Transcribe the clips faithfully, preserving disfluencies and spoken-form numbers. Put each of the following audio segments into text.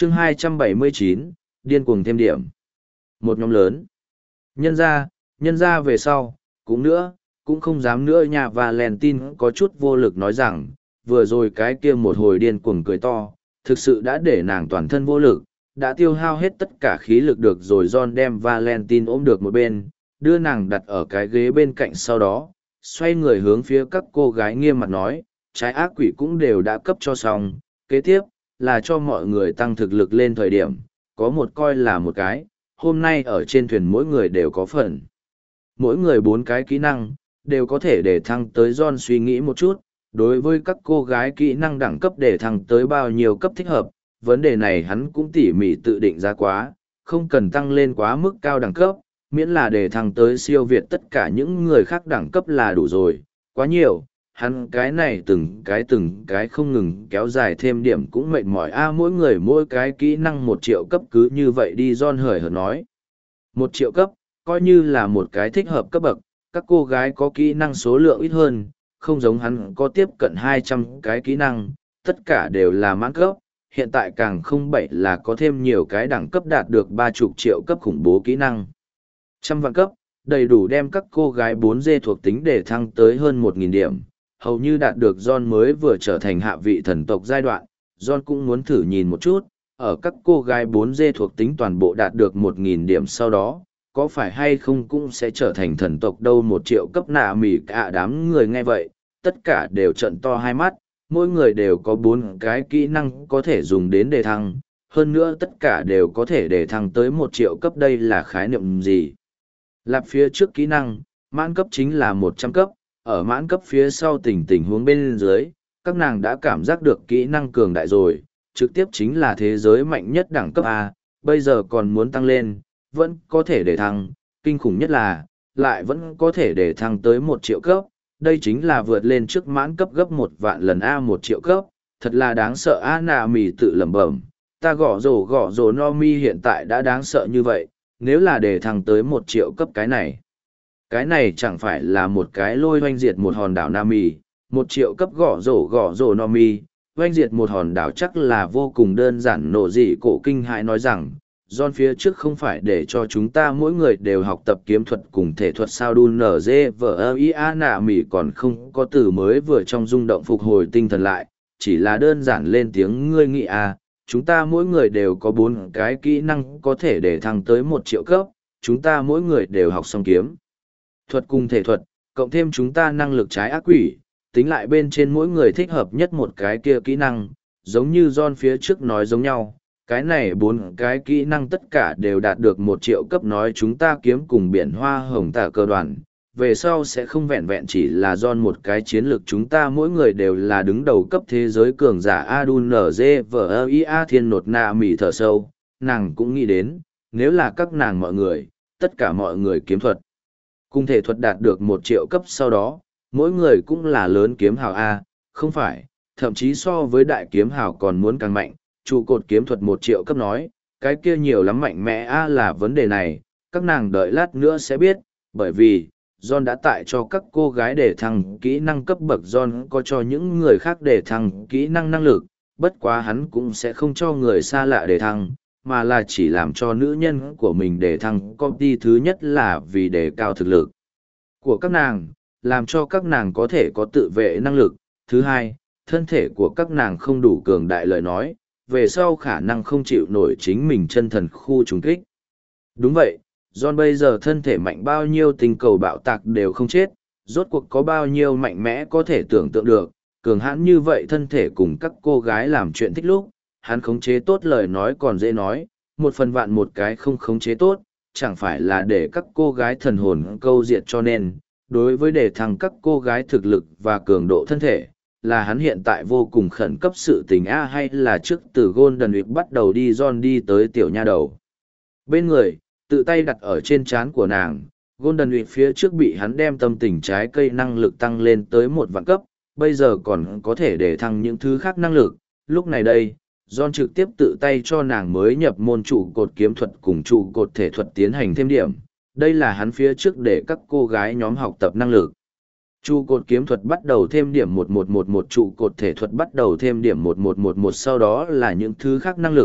chương hai trăm bảy mươi chín, điên cuồng thêm điểm. Một nhóm lớn. Nhân ra, nhân ra về sau, cũng nữa, cũng không dám nữa nhà Valentine có chút vô lực nói rằng, vừa rồi cái kia một hồi điên cuồng cười to, thực sự đã để nàng toàn thân vô lực, đã tiêu hao hết tất cả khí lực được rồi. John đem Valentine ôm được một bên, đưa nàng đặt ở cái ghế bên cạnh, sau đó, xoay người hướng phía các cô gái nghiêm mặt nói, trái ác quỷ cũng đều đã cấp cho xong, kế tiếp, là cho mọi người tăng thực lực lên thời điểm, có một coi là một cái, hôm nay ở trên thuyền mỗi người đều có phần. Mỗi người bốn cái kỹ năng, đều có thể để thăng tới. John suy nghĩ một chút, đối với các cô gái kỹ năng đẳng cấp để thăng tới bao nhiêu cấp thích hợp, vấn đề này hắn cũng tỉ mỉ tự định ra quá, không cần tăng lên quá mức cao đẳng cấp, miễn là để thăng tới siêu việt tất cả những người khác đẳng cấp là đủ rồi, quá nhiều. Hắn cái này từng cái từng cái không ngừng kéo dài thêm điểm cũng mệt mỏi a. Mỗi người mỗi cái kỹ năng một triệu cấp cứ như vậy đi. John hời hợt nói, một triệu cấp, coi như là một cái thích hợp cấp bậc, các cô gái có kỹ năng số lượng ít hơn, không giống hắn có tiếp cận hai trăm cái kỹ năng, tất cả đều là mãn cấp. Hiện tại càng không bảy là có thêm nhiều cái đẳng cấp đạt được ba chục triệu cấp khủng bố kỹ năng. Trăm vạn cấp, đầy đủ đem các cô gái bốn dê thuộc tính để thăng tới hơn một nghìn điểm, hầu như đạt được. John mới vừa trở thành hạ vị thần tộc giai đoạn, John cũng muốn thử nhìn một chút, ở các cô gái bốn dê thuộc tính toàn bộ đạt được một nghìn điểm sau đó, có phải hay không cũng sẽ trở thành thần tộc đâu. Một triệu cấp nạ mỉ cả đám người nghe vậy, tất cả đều trận to hai mắt, mỗi người đều có bốn cái kỹ năng có thể dùng đến đề thăng, hơn nữa tất cả đều có thể đề thăng tới một triệu cấp. Đây là khái niệm gì? Lạp phía trước kỹ năng, mãn cấp chính là một trăm cấp, ở mãn cấp phía sau tình tình huống bên dưới, các nàng đã cảm giác được kỹ năng cường đại rồi, trực tiếp chính là thế giới mạnh nhất đẳng cấp A, bây giờ còn muốn tăng lên, vẫn có thể để thăng, kinh khủng nhất là, lại vẫn có thể để thăng tới một triệu cấp, đây chính là vượt lên trước mãn cấp gấp một vạn lần A. Một triệu cấp, thật là đáng sợ A. Nà mì tự lẩm bẩm, ta gõ rổ gõ rổ no mi hiện tại đã đáng sợ như vậy, nếu là để thăng tới một triệu cấp cái này. Cái này chẳng phải là một cái lôi hoanh diệt một hòn đảo Nam Mì, một triệu cấp gõ rổ gõ rổ no mi, hoanh diệt một hòn đảo chắc là vô cùng đơn giản. Nổ dị cổ kinh hãi nói rằng, John phía trước không phải để cho chúng ta mỗi người đều học tập kiếm thuật cùng thể thuật sao? Đun nở dê vờ ơ ý á nạ mỉ còn không có từ mới vừa trong rung động phục hồi tinh thần lại, chỉ là đơn giản lên tiếng ngươi nghĩ à, chúng ta mỗi người đều có bốn cái kỹ năng có thể để thăng tới một triệu cấp, chúng ta mỗi người đều học xong kiếm thuật cùng thể thuật, cộng thêm chúng ta năng lực trái ác quỷ, tính lại bên trên mỗi người thích hợp nhất một cái kia kỹ năng, giống như John phía trước nói giống nhau, cái này bốn cái kỹ năng tất cả đều đạt được một triệu cấp. Nói chúng ta kiếm cùng biển hoa hồng tả cơ đoàn, về sau sẽ không vẹn vẹn chỉ là John một cái chiến lược, chúng ta mỗi người đều là đứng đầu cấp thế giới cường giả. Adun nở dê vờ ơ ý a thiên nột nạ mỉ thở sâu, nàng cũng nghĩ đến, nếu là các nàng mọi người, tất cả mọi người kiếm thuật cùng thể thuật đạt được một triệu cấp sau đó, mỗi người cũng là lớn kiếm hào A, không phải, thậm chí so với đại kiếm hào còn muốn càng mạnh. Trụ cột kiếm thuật một triệu cấp nói, cái kia nhiều lắm mạnh mẽ A là vấn đề này, các nàng đợi lát nữa sẽ biết, bởi vì, John đã tại cho các cô gái để thăng kỹ năng cấp bậc. John có cho những người khác để thăng kỹ năng năng lực, bất quá hắn cũng sẽ không cho người xa lạ để thăng, mà là chỉ làm cho nữ nhân của mình để thăng công ty. Thứ nhất là vì đề cao thực lực của các nàng, làm cho các nàng có thể có tự vệ năng lực. Thứ hai, thân thể của các nàng không đủ cường đại lời nói, về sau khả năng không chịu nổi chính mình chân thần khu trùng kích. Đúng vậy, John bây giờ thân thể mạnh bao nhiêu tinh cầu bạo tạc đều không chết, rốt cuộc có bao nhiêu mạnh mẽ có thể tưởng tượng được, cường hãn như vậy thân thể cùng các cô gái làm chuyện thích lúc, hắn khống chế tốt lời nói còn dễ nói, một phần vạn một cái không khống chế tốt, chẳng phải là để các cô gái thần hồn câu diệt. Cho nên, đối với đề thăng các cô gái thực lực và cường độ thân thể, là hắn hiện tại vô cùng khẩn cấp sự tình a. Hay là trước từ Golden Week bắt đầu đi. John đi tới tiểu nha đầu bên người, tự tay đặt ở trên trán của nàng. Golden Week phía trước bị hắn đem tâm tình trái cây năng lực tăng lên tới một vạn cấp, bây giờ còn có thể để thăng những thứ khác năng lực. Lúc này đây, John trực tiếp tự tay cho nàng mới nhập môn trụ cột kiếm thuật cùng trụ cột thể thuật tiến hành thêm điểm. Đây là hắn phía trước để các cô gái nhóm học tập năng lực. Trụ cột kiếm thuật bắt đầu thêm điểm một một một một, trụ cột thể thuật bắt đầu thêm điểm một một một một, sau đó là những thứ khác năng lực,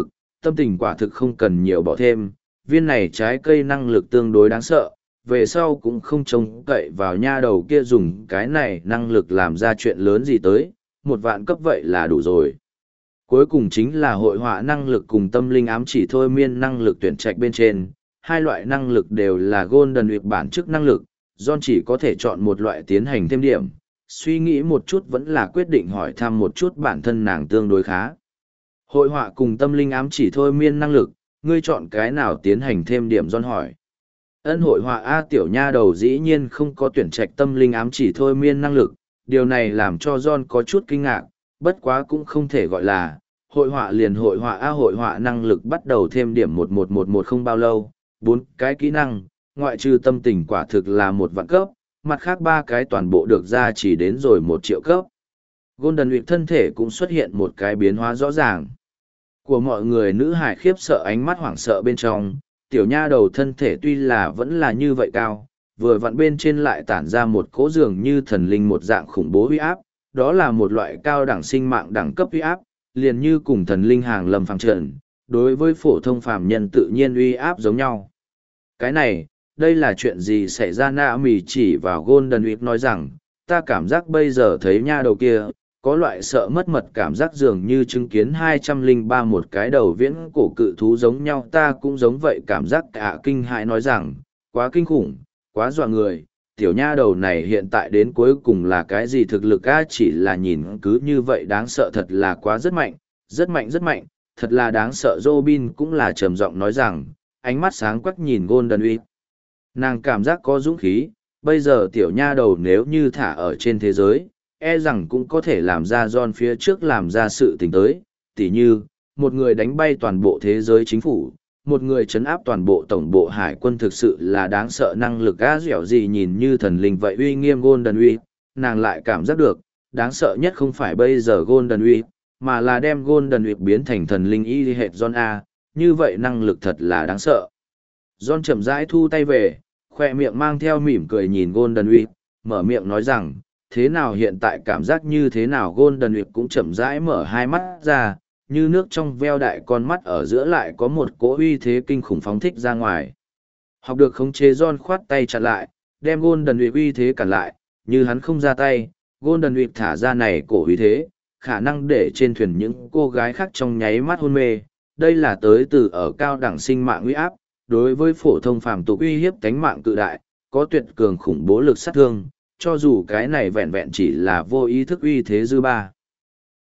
tâm tình quả thực không cần nhiều bỏ thêm, viên này trái cây năng lực tương đối đáng sợ, về sau cũng không trông cậy vào nha đầu kia dùng cái này năng lực làm ra chuyện lớn gì tới, một vạn cấp vậy là đủ rồi. Cuối cùng chính là hội họa năng lực cùng tâm linh ám chỉ thôi miên năng lực tuyển trạch bên trên, hai loại năng lực đều là Golden Week bản chức năng lực, John chỉ có thể chọn một loại tiến hành thêm điểm, suy nghĩ một chút vẫn là quyết định hỏi thăm một chút bản thân nàng tương đối khá. Hội họa cùng tâm linh ám chỉ thôi miên năng lực, ngươi chọn cái nào tiến hành thêm điểm? John hỏi. Ân hội họa A tiểu nha đầu dĩ nhiên không có tuyển trạch tâm linh ám chỉ thôi miên năng lực, điều này làm cho John có chút kinh ngạc, bất quá cũng không thể gọi là, hội họa liền hội họa A hội họa năng lực bắt đầu thêm điểm một một một một không bao lâu, bốn cái kỹ năng, ngoại trừ tâm tình quả thực là một vạn cấp, mặt khác ba cái toàn bộ được ra chỉ đến rồi một triệu cấp. Golden Week thân thể cũng xuất hiện một cái biến hóa rõ ràng. Của mọi người nữ hải khiếp sợ ánh mắt hoảng sợ bên trong, tiểu nha đầu thân thể tuy là vẫn là như vậy cao, vừa vặn bên trên lại tản ra một cỗ dường như thần linh một dạng khủng bố uy áp, đó là một loại cao đẳng sinh mạng đẳng cấp uy áp, liền như cùng thần linh hàng lâm phàm trần, đối với phổ thông phàm nhân tự nhiên uy áp giống nhau. Cái này, đây là chuyện gì xảy ra? Na mì chỉ vào Golden Week nói rằng, ta cảm giác bây giờ thấy nha đầu kia, có loại sợ mất mật cảm giác dường như chứng kiến hai trăm lẻ ba một cái đầu viễn cổ cự thú giống nhau, ta cũng giống vậy cảm giác cả kinh hãi nói rằng, quá kinh khủng, quá dọa người, tiểu nha đầu này hiện tại đến cuối cùng là cái gì thực lực a? Chỉ là nhìn cứ như vậy đáng sợ, thật là quá rất mạnh, rất mạnh rất mạnh, thật là đáng sợ. Robin cũng là trầm giọng nói rằng, ánh mắt sáng quắc nhìn Golden Week. Nàng cảm giác có dũng khí, bây giờ tiểu nha đầu nếu như thả ở trên thế giới, e rằng cũng có thể làm ra John phía trước làm ra sự tình tới, tỉ như, một người đánh bay toàn bộ thế giới chính phủ, một người trấn áp toàn bộ tổng bộ hải quân, thực sự là đáng sợ năng lực á dẻo gì nhìn như thần linh vậy uy nghiêm Golden Week, nàng lại cảm giác được, đáng sợ nhất không phải bây giờ Golden Week, mà là đem Golden Week biến thành thần linh y hệt John A, như vậy năng lực thật là đáng sợ. John chậm rãi thu tay về, khoe miệng mang theo mỉm cười nhìn Golden Week, mở miệng nói rằng, thế nào hiện tại cảm giác như thế nào? Golden Week cũng chậm rãi mở hai mắt ra, như nước trong veo đại con mắt ở giữa lại có một cỗ uy thế kinh khủng phóng thích ra ngoài. Học được khống chế, John khoát tay chặn lại, đem Golden Week uy thế cản lại, như hắn không ra tay, Golden Week thả ra này cổ uy thế, khả năng để trên thuyền những cô gái khác trong nháy mắt hôn mê, đây là tới từ ở cao đẳng sinh mạng uy áp, đối với phổ thông phàm tục uy hiếp cánh mạng cự đại, có tuyệt cường khủng bố lực sát thương, cho dù cái này vẹn vẹn chỉ là vô ý thức uy thế dư ba.